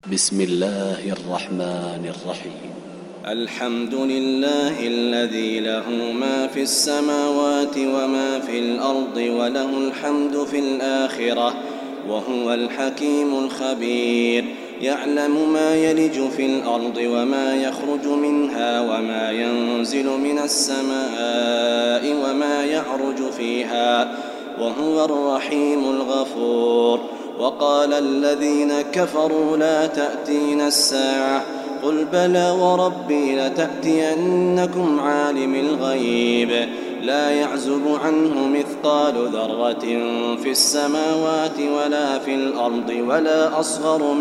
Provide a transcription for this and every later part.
بسم الله الرحمن الرحيم. الحمد لله الذي له ما في السماوات وما في الأرض وله الحمد في الآخرة وهو الحكيم الخبير. يعلم ما يلج في الأرض وما يخرج منها وما ينزل من السماء وما يعرج فيها وهو الرحيم الغفور. وقال الذين كفروا لا تأتينا الساعة قل بلى وربي لتأتينكم عالم الغيب لا يعزب عنه مثقال ذرة في السماوات ولا في الأرض ولا أصغر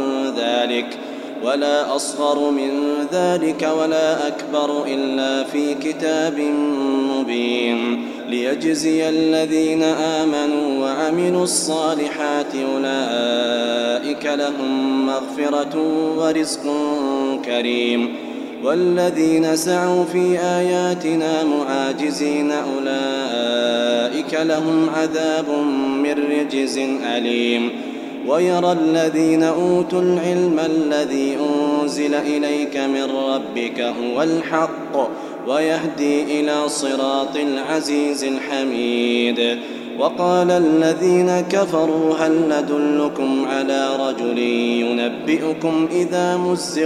من ذلك ولا أكبر إلا في كتاب مبين ليجزي الذين آمنوا وعملوا الصالحات أولئك لهم مغفرة ورزق كريم. والذين سعوا في آياتنا معاجزين أولئك لهم عذاب من رجز أليم. ويرى الذين أوتوا العلم الذي أنزل إليك من ربك هو الحق ويهدي إلى صراط العزيز الحميد. وقال الذين كفروا هل ندلكم على رجل ينبئكم إذا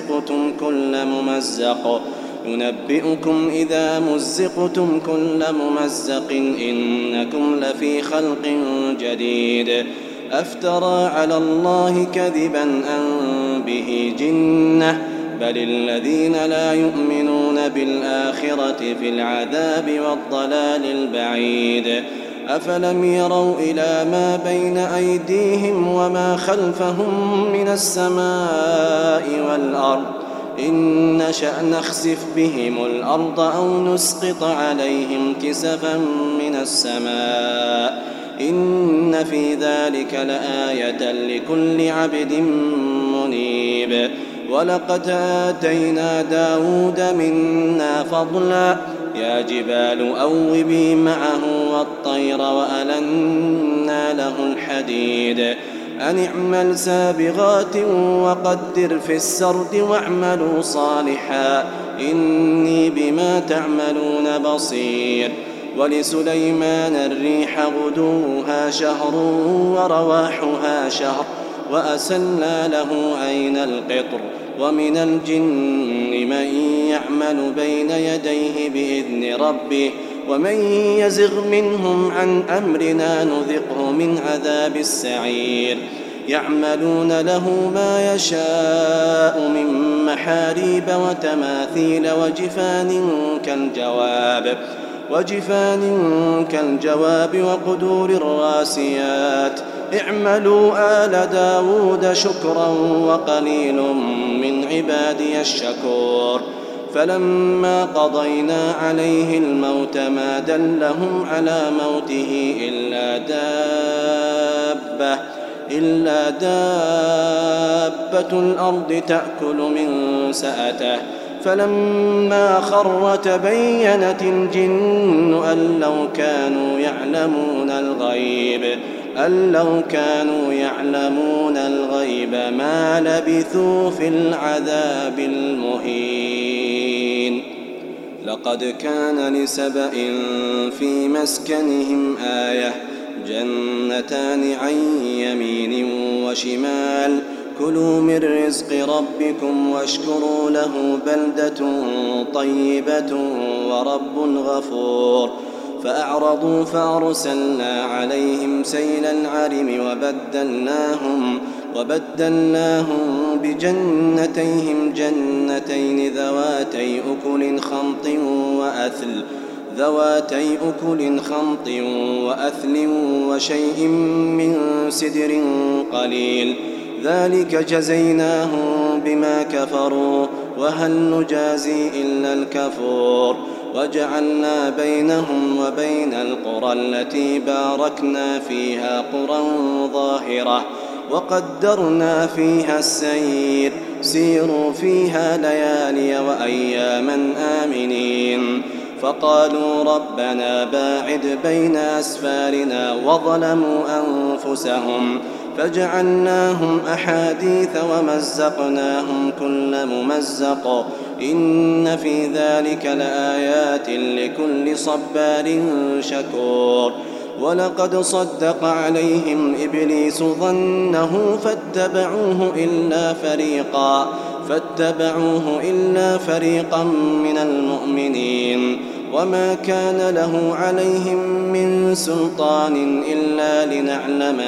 مزقتم كل ممزق إنكم لفي خلق جديد. أفترى على الله كذبا أم به جنة بل الذين لا يؤمنون بالآخرة في العذاب والضلال البعيد. أفلم يروا إلى ما بين أيديهم وما خلفهم من السماء والأرض إن نشأ نخسف بهم الأرض أو نسقط عليهم كسفا من السماء إن في ذلك لآية لكل عبد منيب. ولقد آتينا داود منا فضلا يا جبال أوبي معه والطير وألنا له الحديد أن اعمل سابغات وقدر في السرد واعملوا صالحا إني بما تعملون بصير. ولسليمان الريح غدوها شهر ورواحها شهر وأسلنا له عين القطر. ومن الجن من يعمل بين يديه بإذن ربه ومن يزغ منهم عن أمرنا نذقه من عذاب السعير. يعملون له ما يشاء من محاريب وتماثيل وجفان كالجواب وقدور الراسيات اعملوا آل داود شكرا وقليل من عبادي الشكور. فلما قضينا عليه الموت ما دلهم على موته إلا دابة الأرض تأكل من سأته فلما خر تبينت الجن أن لو كانوا يعلمون الغيب ما لبثوا في العذاب المهين. لقد كان لسبإ في مسكنهم آية جنتان عن يمين وشمال كلوا من رزق ربكم واشكروا له بلدة طيبة ورب غفور. فأعرضوا فأرسلنا عليهم سيل العرم وبدلناهم بجنتيهم جنتين ذواتي أكل خمط وأثل وشيء من سدر قليل ذلك جزيناهم بما كفروا وهل نجازي إلا الكفور. وجعلنا بينهم وبين القرى التي باركنا فيها قرى ظاهرة وقدرنا فيها السير سيروا فيها ليالي وأياما آمنين. فقالوا ربنا باعد بين أسفارنا وظلموا أنفسهم فجعلناهم أحاديث ومزقناهم كل ممزق إن في ذلك لآيات لكل صبار شكور ولقد صدق عليهم إبليس ظنه فاتبعوه إلا فريقا من المؤمنين وما كان له عليهم من سلطان إلا لنعلم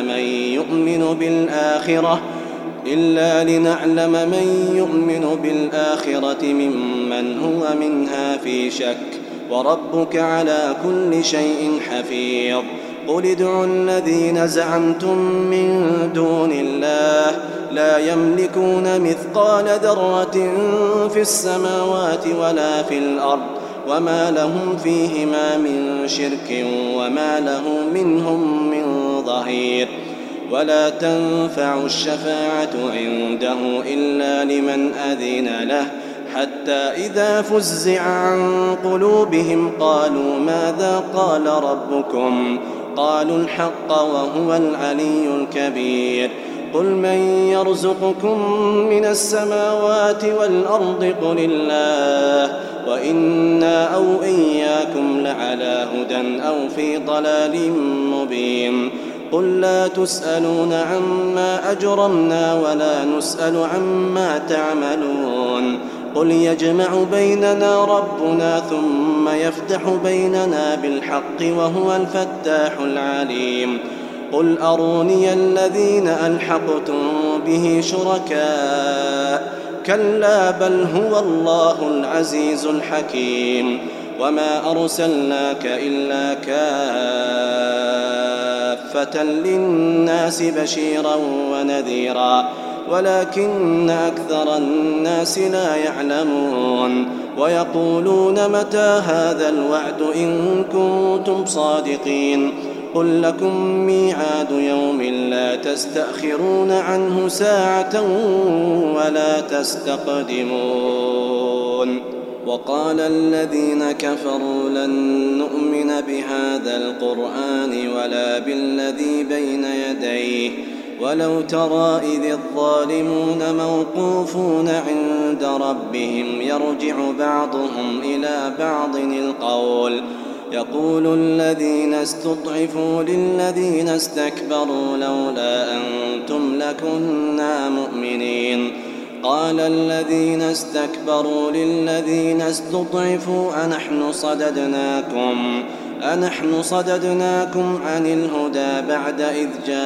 من يؤمن بالآخرة ممن هو منها في شك وربك على كل شيء حفيظ قل ادعوا الذين زعمتم من دون الله لا يملكون مثقال ذرة في السماوات ولا في الأرض وما لهم فيهما من شرك وما له منهم من ظهير ولا تنفع الشفاعة عنده إلا لمن أذن له حتى إذا فزع عن قلوبهم قالوا ماذا قال ربكم قالوا الحق وهو العلي الكبير قل من يرزقكم من السماوات والأرض قل الله وإنا أو إياكم لعلى هدى أو في ضلال مبين قل لا تسألون عما أجرمنا ولا نسأل عما تعملون قل يجمع بيننا ربنا ثم يفتح بيننا بالحق وهو الفتاح العليم قل أروني الذين ألحقتم به شركاء كلا بل هو الله العزيز الحكيم وما أرسلناك إلا كافة للناس بشيرا ونذيرا ولكن أكثر الناس لا يعلمون ويقولون متى هذا الوعد إن كنتم صادقين قل لكم ميعاد يوم لا تستأخرون عنه ساعة ولا تستقدمون وقال الذين كفروا لن نؤمن بهذا القرآن ولا بالذي بين يديه ولو ترى إذ الظالمون موقوفون عند ربهم يرجع بعضهم إلى بعض القول يقول الذين استضعفوا للذين استكبروا لولا أنتم لكنا مؤمنين قال الذين استكبروا للذين استضعفوا أنحن صددناكم عن الهدى بعد إذ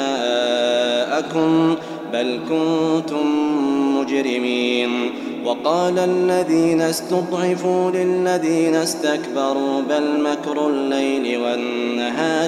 جاءكم بل كنتم مجرمين وقال الذين استضعفوا للذين استكبروا بل مكر الليل والنهار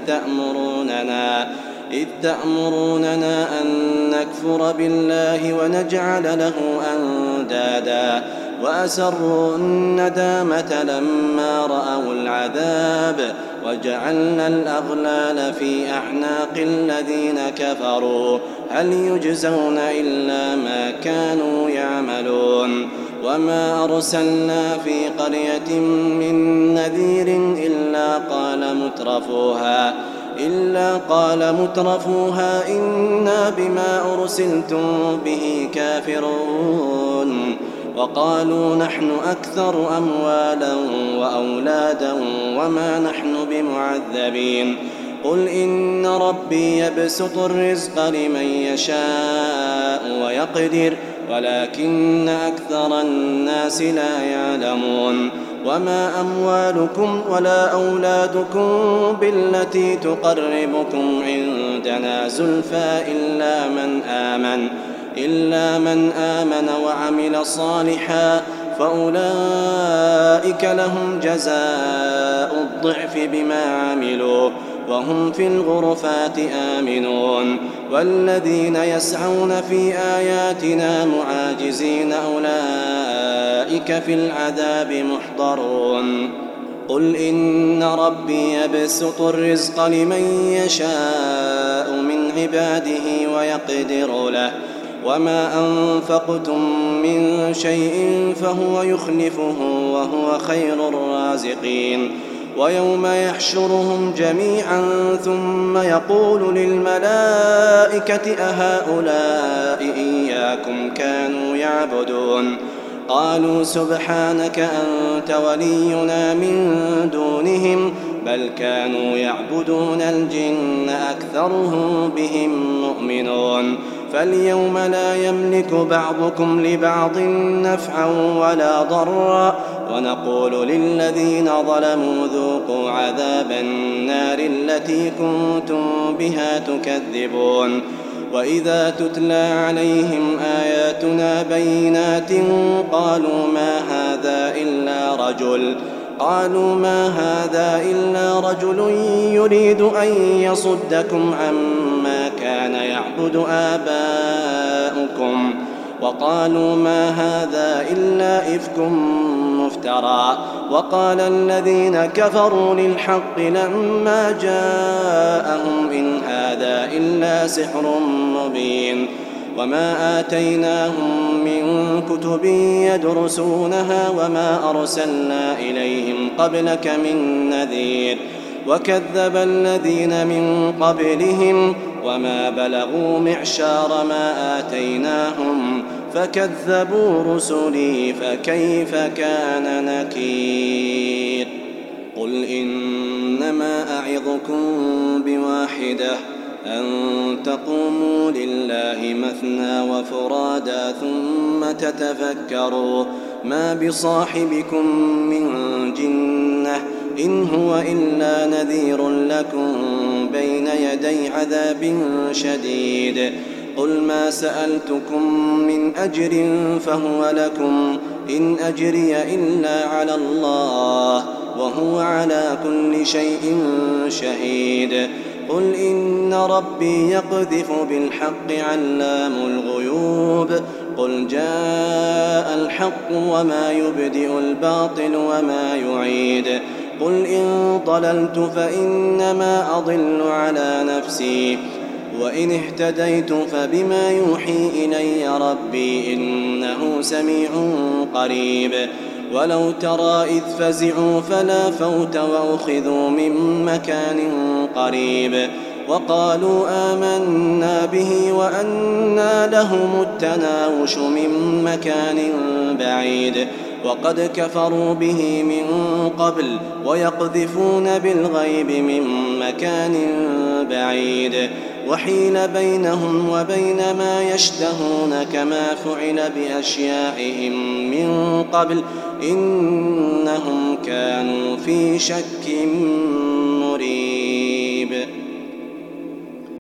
إذ تأمروننا أن نكفر بالله ونجعل له أندادا وأسروا الندامة لما رأوا العذاب وجعلنا الأغلال في أعناق الذين كفروا هل يجزون إلا ما كانوا يعملون وما أرسلنا في قرية من نذير إلا قال مترفوها إنا بما أرسلتم به كافرون وقالوا نحن أكثر أموالا وأولادا وما نحن بمعذبين قل إن ربي يبسط الرزق لمن يشاء ويقدر ولكن أكثر الناس لا يعلمون وما أموالكم ولا أولادكم بالتي تقربكم عندنا زلفى إلا من آمن وعمل صالحا فأولئك لهم جزاء الضعف بما عملوا وهم في الغرفات آمنون والذين يسعون في آياتنا معاجزين أولئك في العذاب محضرون قل إن ربي يبسط الرزق لمن يشاء من عباده ويقدر له وما أنفقتم من شيء فهو يخلفه وهو خير الرازقين ويوم يحشرهم جميعا ثم يقول للملائكة أهؤلاء إياكم كانوا يعبدون قالوا سبحانك أنت ولينا من دونهم بل كانوا يعبدون الجن أكثرهم بهم مؤمنون فاليوم لا يملك بعضكم لبعض نفعا ولا ضرا ونقول للذين ظلموا ذوقوا عذاب النار التي كنتم بها تكذبون وإذا تتلى عليهم آياتنا بينات قالوا ما هذا إلا رجل يريد أن يصدكم عما كان يعبد آباؤكم وقالوا ما هذا إلا إفك مفترى وقال الذين كفروا للحق لما جاءهم إن هذا إلا سحر مبين وما آتيناهم من كتب يدرسونها وما أرسلنا إليهم قبلك من نذير وكذب الذين من قبلهم وما بلغوا معشار ما آتيناهم فكذبوا رسلي فكيف كان نكير قل إنما أعظكم بواحدة أن تقوموا لله مثنى وفرادا ثم تتفكروا ما بصاحبكم من جنة إن هو إلا نذير لكم بين يدي عذاب شديد قل ما سألتكم من أجر فهو لكم إن أجري إلا على الله وهو على كل شيء شهيد قل إن ربي يقذف بالحق علام الغيوب قل جاء الحق وما يبدئ الباطل وما يعيد قل إن ضللت فإنما أضل على نفسي وإن اهتديت فبما يوحي إلي ربي إنه سميع قريب ولو ترى إذ فزعوا فلا فوت وأخذوا من مكان قريب وقالوا آمنا به وأنى لهم التناوش من مكان بعيد وقد كفروا به من قبل ويقذفون بالغيب من مكان بعيد وحيل بينهم وبين ما يشتهون كما فعل بأشياعهم من قبل إنهم كانوا في شك